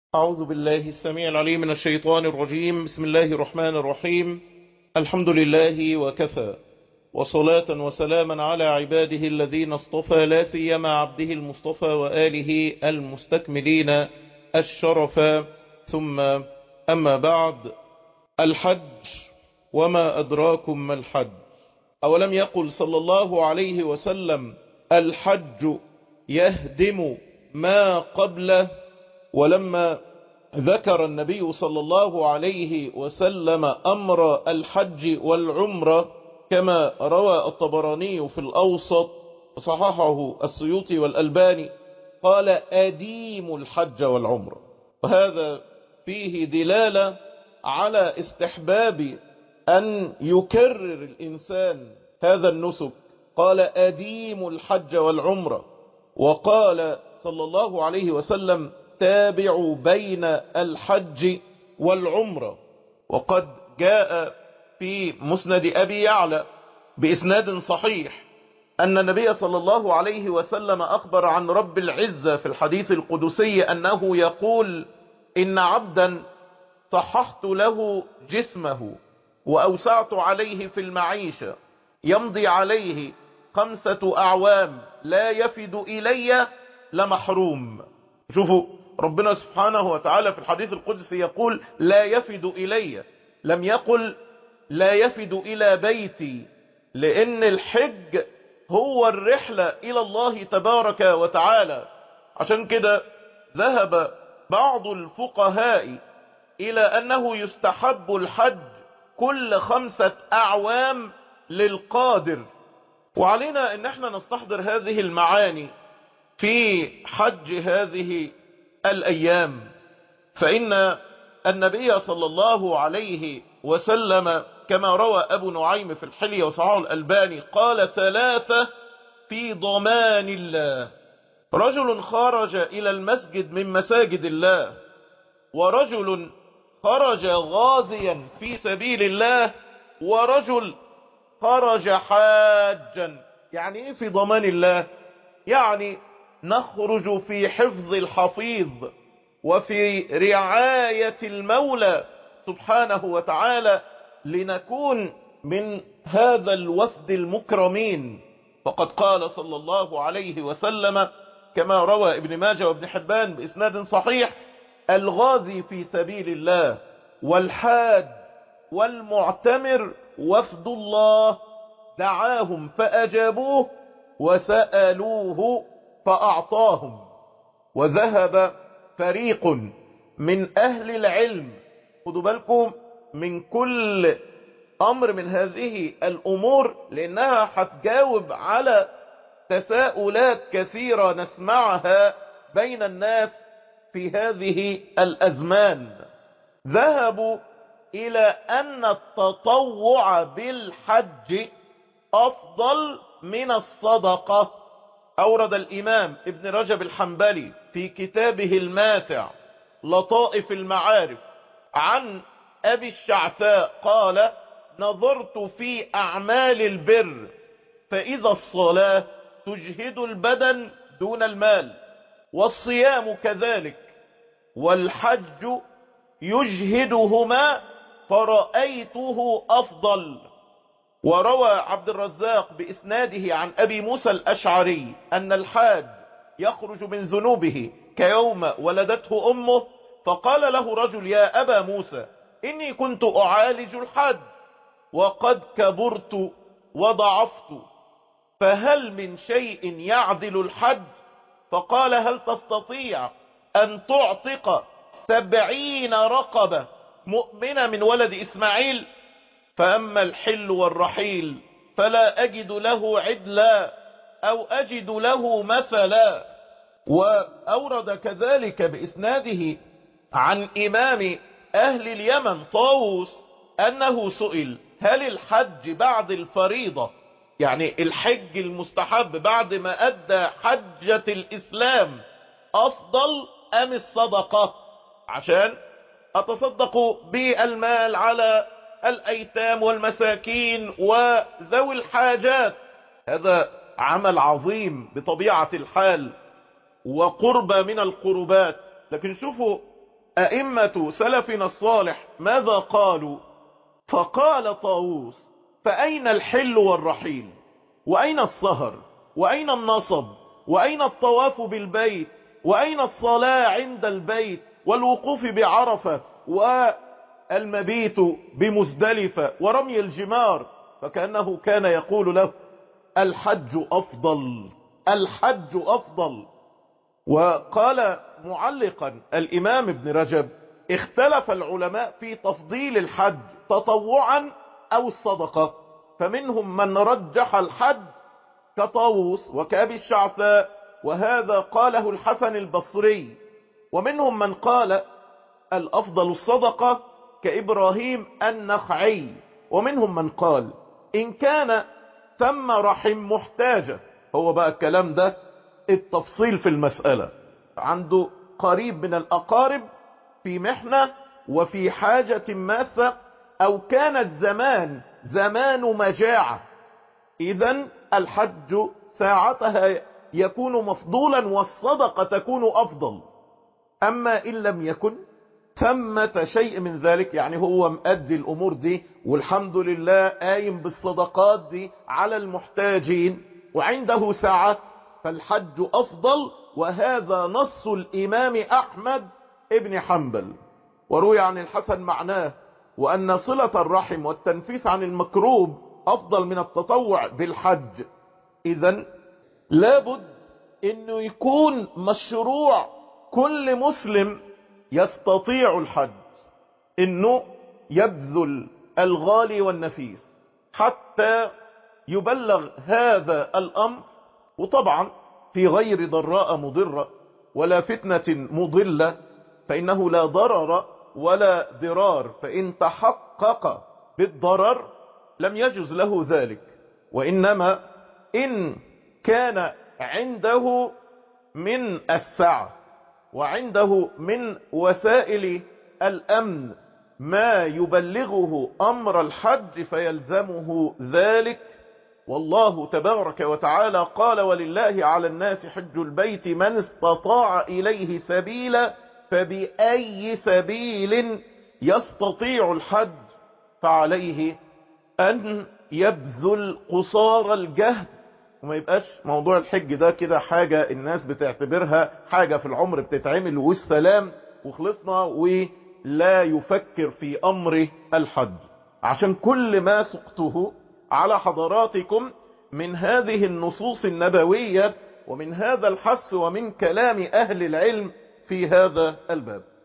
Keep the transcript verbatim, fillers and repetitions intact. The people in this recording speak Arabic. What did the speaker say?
أعوذ بالله السميع العليم من الشيطان الرجيم. بسم الله الرحمن الرحيم. الحمد لله وكفى، وصلاة وسلاما على عباده الذين اصطفى، لا سيما عبده المصطفى وآله المستكملين الشرفا. ثم أما بعد، الحج وما أدراكم ما الحج. أولم يقل صلى الله عليه وسلم: الحج يهدم ما قبله. ولما ذكر النبي صلى الله عليه وسلم أمر الحج والعمرة كما روى الطبراني في الأوسط وصححه السيوطي والألباني، قال: أديم الحج والعمرة. وهذا فيه دلالة على استحباب أن يكرر الإنسان هذا النسك. قال: أديم الحج والعمرة. وقال صلى الله عليه وسلم: تابعوا بين الحج والعمرة. وقد جاء في مسند أبي يعلى بإسناد صحيح أن النبي صلى الله عليه وسلم أخبر عن رب العزة في الحديث القدسي أنه يقول: إن عبدا صححت له جسمه وأوسعت عليه في المعيشة، يمضي عليه خمسة أعوام لا يفد إلي لمحروم. شوفوا ربنا سبحانه وتعالى في الحديث القدسي يقول: لا يفد إلي، لم يقل لا يفد إلى بيتي، لأن الحج هو الرحلة إلى الله تبارك وتعالى. عشان كده ذهب بعض الفقهاء إلى أنه يستحب الحج كل خمسة أعوام للقادر. وعلينا أن احنا نستحضر هذه المعاني في حج هذه الأيام، فإن النبي صلى الله عليه وسلم كما روى أبو نعيم في الحلية وصححه الألباني قال: ثلاثة في ضمان الله: رجل خرج إلى المسجد من مساجد الله، ورجل خرج غازيا في سبيل الله، ورجل خرج حاجا. يعني ايه في ضمان الله؟ يعني نخرج في حفظ الحفيظ وفي رعاية المولى سبحانه وتعالى، لنكون من هذا الوفد المكرمين. فقد قال صلى الله عليه وسلم كما روى ابن ماجه وابن حبان بإسناد صحيح: الغازي في سبيل الله والحاج والمعتمر وفد الله، دعاهم فأجابوه وسألوه فأعطاهم. وذهب فريق من أهل العلم، خدوا بالكم من كل أمر من هذه الأمور، لأنها هتجاوب على تساؤلات كثيرة نسمعها بين الناس في هذه الأزمان. ذهبوا إلى أن التطوع بالحج أفضل من الصدقة. أورد الإمام ابن رجب الحنبلي في كتابه الماتع لطائف المعارف عن أبي الشعثاء قال: نظرت في أعمال البر، فإذا الصلاة تجهد البدن دون المال، والصيام كذلك، والحج يجهدهما، فرأيته أفضل. وروى عبد الرزاق بإسناده عن أبي موسى الأشعري أن الحاج يخرج من ذنوبه كيوم ولدته أمه، فقال له رجل: يا أبا موسى، إني كنت أعالج الحج وقد كبرت وضعفت، فهل من شيء يعدل الحج؟ فقال: هل تستطيع أن تعتق سبعين رقبة مؤمنة من ولد إسماعيل؟ فأما الحل والرحيل فلا أجد له عدلا أو أجد له مثلا. وأورد كذلك بإسناده عن إمام أهل اليمن طاووس أنه سئل: هل الحج بعد الفريضة، يعني الحج المستحب بعد ما أدى حجة الإسلام، أفضل أم الصدقة؟ عشان أتصدق بالمال على الأيتام والمساكين وذوي الحاجات. هذا عمل عظيم بطبيعة الحال وقربة من القربات. لكن شوفوا أئمة سلفنا الصالح ماذا قالوا؟ فقال طاووس: فأين الحل والرحيل؟ وأين السهر؟ وأين النصب؟ وأين الطواف بالبيت؟ وأين الصلاة عند البيت والوقوف بعرفة والمبيت بمزدلفة ورمي الجمار؟ فكأنه كان يقول له: الحج أفضل، الحج أفضل. وقال معلقا الإمام ابن رجب: اختلف العلماء في تفضيل الحج تطوعا أو الصدقة، فمنهم من رجح الحج كطاووس وكأبي الشعثاء، وهذا قاله الحسن البصري، ومنهم من قال الأفضل الصدقة كإبراهيم النخعي، ومنهم من قال إن كان ثم رحم محتاجة. هو بقى الكلام ده التفصيل في المسألة، عنده قريب من الأقارب في محنة وفي حاجة ماسة، أو كان الزمان زمان مجاعة، إذن الحج ساعتها يكون مفضولا والصدقة تكون أفضل. أما إن لم يكن ثمة شيء من ذلك، يعني هو مؤدي الأمور دي والحمد لله قايم بالصدقات دي على المحتاجين وعنده ساعة، فالحج أفضل. وهذا نص الإمام أحمد ابن حنبل. وروي عن الحسن معناه: وأن صلة الرحم والتنفيس عن المكروب أفضل من التطوع بالحج. إذن لابد أنه يكون مشروع كل مسلم يستطيع الحج أنه يبذل الغالي والنفيس حتى يبلغ هذا الأمر، وطبعا في غير ضراء مضرة ولا فتنة مضلة، فإنه لا ضرر ولا ضرار، فإن تحقق بالضرر لم يجوز له ذلك. وإنما إن كان عنده من السعة وعنده من وسائل الأمن ما يبلغه أمر الحج فيلزمه ذلك. والله تبارك وتعالى قال: ولله على الناس حج البيت من استطاع إليه سبيلا، فبأي سبيل يستطيع الحج فعليه أن يبذل قصار الجهد، وما يبقاش موضوع الحج ده كده حاجة الناس بتعتبرها حاجة في العمر بتتعمل والسلام وخلصنا، ولا يفكر في أمر الحج. عشان كل ما سقته على حضراتكم من هذه النصوص النبوية ومن هذا الحث ومن كلام أهل العلم في هذا الباب.